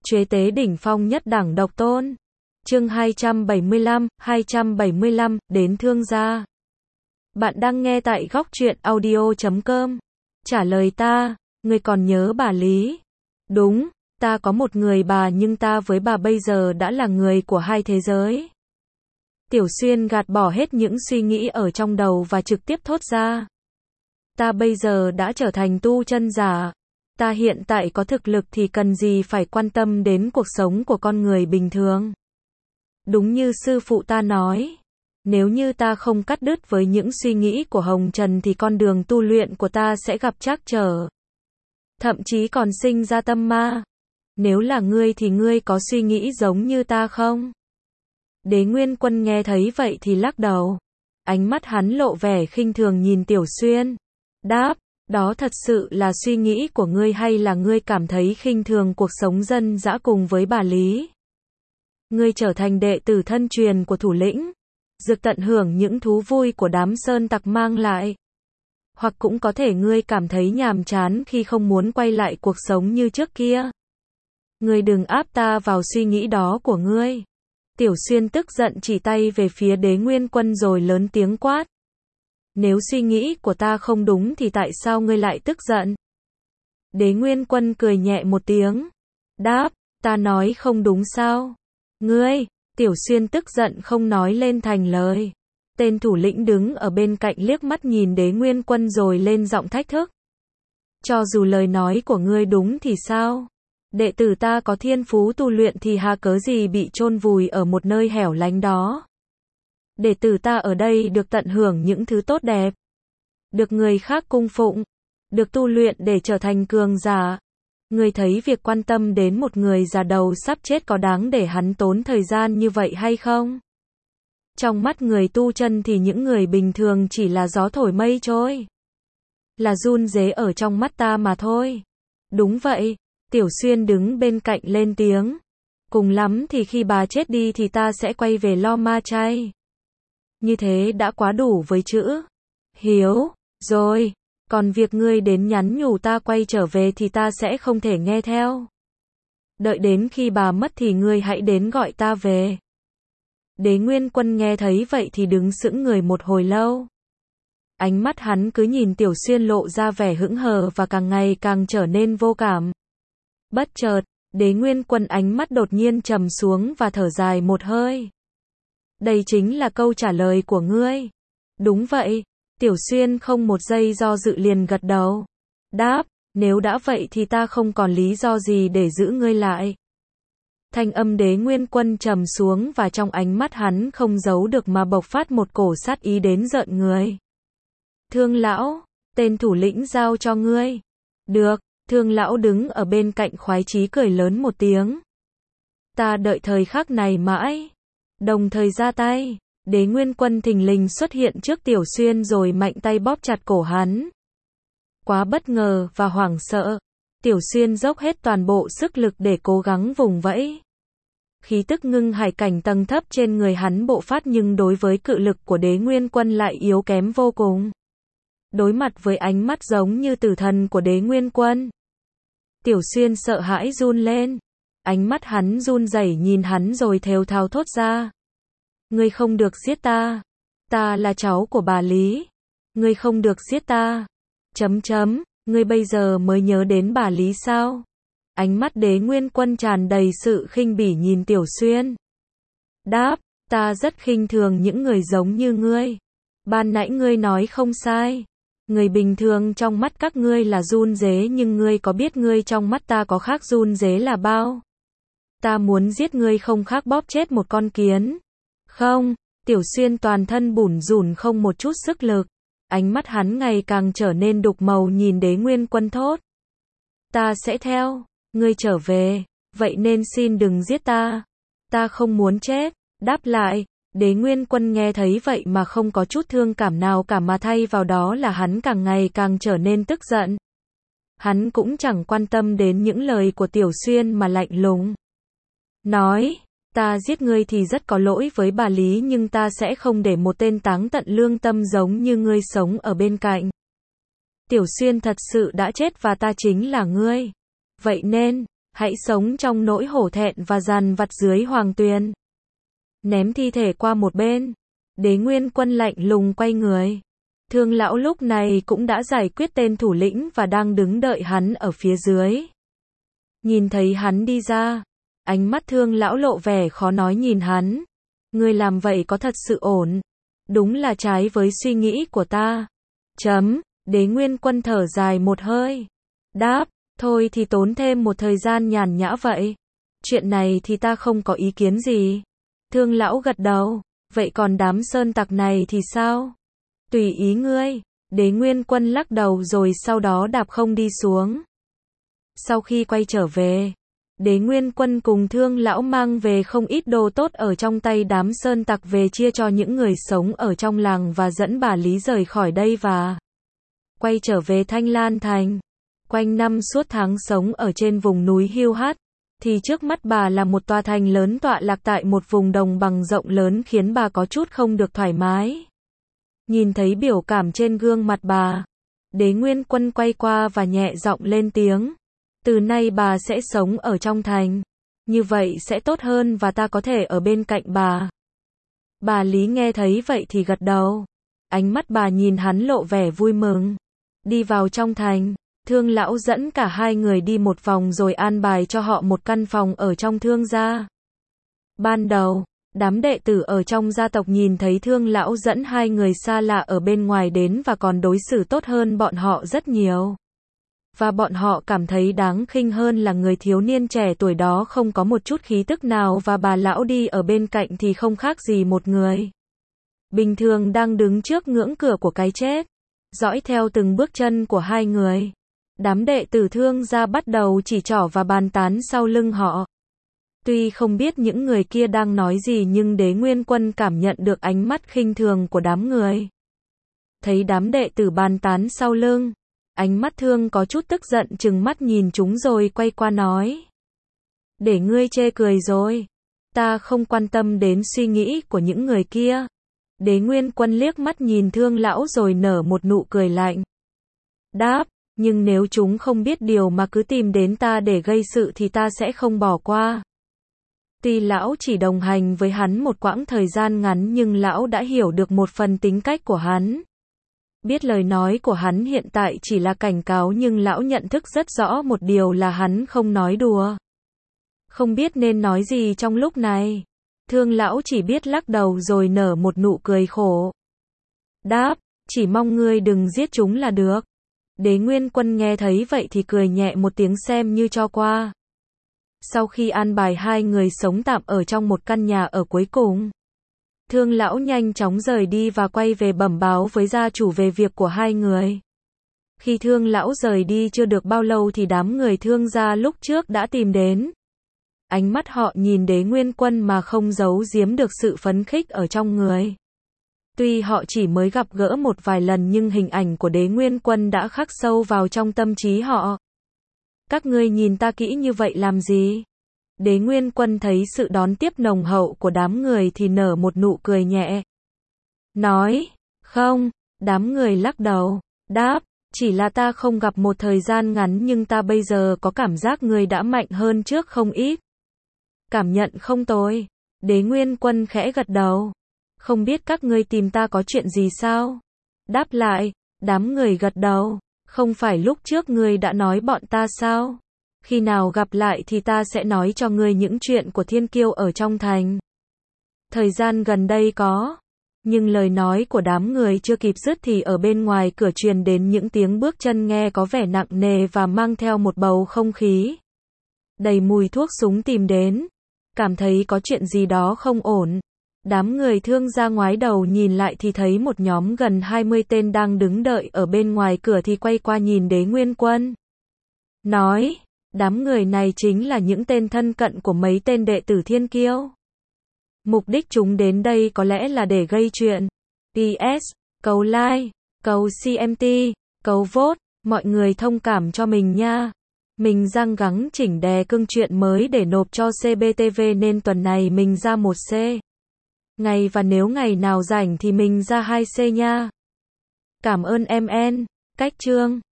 Chế tế đỉnh phong nhất đẳng độc tôn. Chương 275, đến thương gia. Bạn đang nghe tại góc truyện audio.com. Trả lời ta, ngươi còn nhớ bà Lý? Đúng, ta có một người bà nhưng ta với bà bây giờ đã là người của hai thế giới. Tiểu Xuyên gạt bỏ hết những suy nghĩ ở trong đầu và trực tiếp thốt ra. Ta bây giờ đã trở thành tu chân giả. Ta hiện tại có thực lực thì cần gì phải quan tâm đến cuộc sống của con người bình thường. Đúng như sư phụ ta nói, nếu như ta không cắt đứt với những suy nghĩ của Hồng Trần thì con đường tu luyện của ta sẽ gặp trắc trở. Thậm chí còn sinh ra tâm ma. Nếu là ngươi thì ngươi có suy nghĩ giống như ta không? Đế Nguyên Quân nghe thấy vậy thì lắc đầu. Ánh mắt hắn lộ vẻ khinh thường nhìn Tiểu Xuyên. Đáp, đó thật sự là suy nghĩ của ngươi hay là ngươi cảm thấy khinh thường cuộc sống dân dã cùng với bà Lý? Ngươi trở thành đệ tử thân truyền của thủ lĩnh, được tận hưởng những thú vui của đám sơn tặc mang lại. Hoặc cũng có thể ngươi cảm thấy nhàm chán khi không muốn quay lại cuộc sống như trước kia. Ngươi đừng áp ta vào suy nghĩ đó của ngươi. Tiểu Xuyên tức giận chỉ tay về phía Đế Nguyên Quân rồi lớn tiếng quát. Nếu suy nghĩ của ta không đúng thì tại sao ngươi lại tức giận? Đế Nguyên Quân cười nhẹ một tiếng. Đáp, ta nói không đúng sao? Ngươi, Tiểu Xuyên tức giận không nói lên thành lời. Tên thủ lĩnh đứng ở bên cạnh liếc mắt nhìn Đế Nguyên Quân rồi lên giọng thách thức. Cho dù lời nói của ngươi đúng thì sao? Đệ tử ta có thiên phú tu luyện thì hà cớ gì bị chôn vùi ở một nơi hẻo lánh đó? Đệ tử ta ở đây được tận hưởng những thứ tốt đẹp, được người khác cung phụng, được tu luyện để trở thành cường giả. Ngươi thấy việc quan tâm đến một người già đầu sắp chết có đáng để hắn tốn thời gian như vậy hay không? Trong mắt người tu chân thì những người bình thường chỉ là gió thổi mây trôi, là giun rế ở trong mắt ta mà thôi. Đúng vậy, Tiểu Xuyên đứng bên cạnh lên tiếng. Cùng lắm thì khi bà chết đi thì ta sẽ quay về lo ma chay. Như thế đã quá đủ với chữ hiếu rồi. Còn việc ngươi đến nhắn nhủ ta quay trở về thì ta sẽ không thể nghe theo. Đợi đến khi bà mất thì ngươi hãy đến gọi ta về. Đế Nguyên Quân nghe thấy vậy thì đứng sững người một hồi lâu. Ánh mắt hắn cứ nhìn Tiểu Xuyên lộ ra vẻ hững hờ và càng ngày càng trở nên vô cảm. Bất chợt, Đế Nguyên Quân ánh mắt đột nhiên trầm xuống và thở dài một hơi. Đây chính là câu trả lời của ngươi. Đúng vậy. Tiểu Xuyên không một giây do dự liền gật đầu. Đáp, nếu đã vậy thì ta không còn lý do gì để giữ ngươi lại. Thanh âm Đế Nguyên Quân trầm xuống và trong ánh mắt hắn không giấu được mà bộc phát một cổ sát ý đến rợn người. Thương lão, tên thủ lĩnh giao cho ngươi. Được, Thương lão đứng ở bên cạnh khoái chí cười lớn một tiếng. Ta đợi thời khắc này mãi. Đồng thời ra tay. Đế Nguyên Quân thình lình xuất hiện trước Tiểu Xuyên rồi mạnh tay bóp chặt cổ hắn. Quá bất ngờ và hoảng sợ, Tiểu Xuyên dốc hết toàn bộ sức lực để cố gắng vùng vẫy. Khí tức ngưng hải cảnh tầng thấp trên người hắn bộc phát nhưng đối với cự lực của Đế Nguyên Quân lại yếu kém vô cùng. Đối mặt với ánh mắt giống như tử thần của Đế Nguyên Quân, Tiểu Xuyên sợ hãi run lên. Ánh mắt hắn run rẩy nhìn hắn rồi thều thào thốt ra. Ngươi không được giết ta. Ta là cháu của bà Lý. Ngươi không được giết ta. Ngươi bây giờ mới nhớ đến bà Lý sao? Ánh mắt Đế Nguyên Quân tràn đầy sự khinh bỉ nhìn Tiểu Xuyên. Đáp, ta rất khinh thường những người giống như ngươi. Ban nãy ngươi nói không sai. Người bình thường trong mắt các ngươi là giun rế nhưng ngươi có biết ngươi trong mắt ta có khác giun rế là bao? Ta muốn giết ngươi không khác bóp chết một con kiến. Không, Tiểu Xuyên toàn thân bủn rủn không một chút sức lực. Ánh mắt hắn ngày càng trở nên đục màu nhìn Đế Nguyên Quân thốt. Ta sẽ theo, ngươi trở về, vậy nên xin đừng giết ta. Ta không muốn chết. Đáp lại, Đế Nguyên Quân nghe thấy vậy mà không có chút thương cảm nào cả mà thay vào đó là hắn càng ngày càng trở nên tức giận. Hắn cũng chẳng quan tâm đến những lời của Tiểu Xuyên mà lạnh lùng nói. Ta giết ngươi thì rất có lỗi với bà Lý nhưng ta sẽ không để một tên táng tận lương tâm giống như ngươi sống ở bên cạnh. Tiểu Xuyên thật sự đã chết và ta chính là ngươi. Vậy nên, Hãy sống trong nỗi hổ thẹn và dằn vặt dưới hoàng tuyền. Ném thi thể qua một bên. Đế Nguyên Quân lạnh lùng quay người. Thương lão lúc này cũng đã giải quyết tên thủ lĩnh và đang đứng đợi hắn ở phía dưới. Nhìn thấy hắn đi ra, ánh mắt Thương lão lộ vẻ khó nói nhìn hắn. Ngươi làm vậy có thật sự ổn? Đúng là trái với suy nghĩ của ta. Đế Nguyên Quân thở dài một hơi. Đáp, thôi thì tốn thêm một thời gian nhàn nhã vậy. Chuyện này thì ta không có ý kiến gì. Thương lão gật đầu. Vậy còn đám sơn tặc này thì sao? Tùy ý ngươi. Đế Nguyên Quân lắc đầu rồi sau đó đạp không đi xuống. Sau khi quay trở về, Đế Nguyên Quân cùng Thương lão mang về không ít đồ tốt ở trong tay đám sơn tặc về chia cho những người sống ở trong làng và dẫn bà Lý rời khỏi đây và quay trở về Thanh Lan Thành. Quanh năm suốt tháng sống ở trên vùng núi Hiêu Hắt, thì trước mắt bà là một tòa thành lớn tọa lạc tại một vùng đồng bằng rộng lớn khiến bà có chút không được thoải mái. Nhìn thấy biểu cảm trên gương mặt bà, Đế Nguyên Quân quay qua và nhẹ giọng lên tiếng. Từ nay bà sẽ sống ở trong thành. Như vậy sẽ tốt hơn và ta có thể ở bên cạnh bà. Bà Lý nghe thấy vậy thì gật đầu. Ánh mắt bà nhìn hắn lộ vẻ vui mừng. Đi vào trong thành, Thương lão dẫn cả hai người đi một vòng rồi an bài cho họ một căn phòng ở trong Thương gia. Ban đầu, đám đệ tử ở trong gia tộc nhìn thấy Thương lão dẫn hai người xa lạ ở bên ngoài đến và còn đối xử tốt hơn bọn họ rất nhiều. Và bọn họ cảm thấy đáng khinh hơn là người thiếu niên trẻ tuổi đó không có một chút khí tức nào và bà lão đi ở bên cạnh thì không khác gì một người bình thường đang đứng trước ngưỡng cửa của cái chết. Dõi theo từng bước chân của hai người, đám đệ tử Thương gia bắt đầu chỉ trỏ và bàn tán sau lưng họ. Tuy không biết những người kia đang nói gì nhưng Đế Nguyên Quân cảm nhận được ánh mắt khinh thường của đám người. Thấy đám đệ tử bàn tán sau lưng, ánh mắt Thương có chút tức giận trừng mắt nhìn chúng rồi quay qua nói. Để ngươi chê cười rồi. Ta không quan tâm đến suy nghĩ của những người kia. Đế Nguyên Quân liếc mắt nhìn Thương lão rồi nở một nụ cười lạnh. Đáp, nhưng nếu chúng không biết điều mà cứ tìm đến ta để gây sự thì ta sẽ không bỏ qua. Tuy lão chỉ đồng hành với hắn một quãng thời gian ngắn nhưng lão đã hiểu được một phần tính cách của hắn. Biết lời nói của hắn hiện tại chỉ là cảnh cáo nhưng lão nhận thức rất rõ một điều là hắn không nói đùa. Không biết nên nói gì trong lúc này. Thương lão chỉ biết lắc đầu rồi nở một nụ cười khổ. Đáp, chỉ mong ngươi đừng giết chúng là được. Đế Nguyên Quân nghe thấy vậy thì cười nhẹ một tiếng xem như cho qua. Sau khi an bài hai người sống tạm ở trong một căn nhà ở cuối cùng, Thương lão nhanh chóng rời đi và quay về bẩm báo với gia chủ về việc của hai người. Khi Thương lão rời đi chưa được bao lâu thì đám người Thương gia lúc trước đã tìm đến. Ánh mắt họ nhìn Đế Nguyên Quân mà không giấu giếm được sự phấn khích ở trong người. Tuy họ chỉ mới gặp gỡ một vài lần nhưng hình ảnh của Đế Nguyên Quân đã khắc sâu vào trong tâm trí họ. Các ngươi nhìn ta kỹ như vậy làm gì? Đế Nguyên Quân thấy sự đón tiếp nồng hậu của đám người thì nở một nụ cười nhẹ. Nói, không, đám người lắc đầu, đáp, chỉ là ta không gặp một thời gian ngắn nhưng ta bây giờ có cảm giác người đã mạnh hơn trước không ít. Cảm nhận không tồi. Đế Nguyên Quân khẽ gật đầu. Không biết các ngươi tìm ta có chuyện gì sao? Đáp lại, đám người gật đầu. Không phải lúc trước ngươi đã nói bọn ta sao? Khi nào gặp lại thì ta sẽ nói cho ngươi những chuyện của thiên kiêu ở trong thành. Thời gian gần đây có. Nhưng lời nói của đám người chưa kịp dứt thì ở bên ngoài cửa truyền đến những tiếng bước chân nghe có vẻ nặng nề và mang theo một bầu không khí đầy mùi thuốc súng tìm đến. Cảm thấy có chuyện gì đó không ổn. Đám người Thương gia ngoái đầu nhìn lại thì thấy một nhóm gần 20 tên đang đứng đợi ở bên ngoài cửa thì quay qua nhìn Đế Nguyên Quân. Nói, đám người này chính là những tên thân cận của mấy tên đệ tử thiên kiêu. Mục đích chúng đến đây có lẽ là để gây chuyện. PS, cầu like, cầu CMT, cầu vote, mọi người thông cảm cho mình nha. Mình đang gắng chỉnh đè cưng chuyện mới để nộp cho CBTV nên tuần này mình ra 1C. Ngày và nếu ngày nào rảnh thì mình ra 2C nha. Cảm ơn MN. Cách chương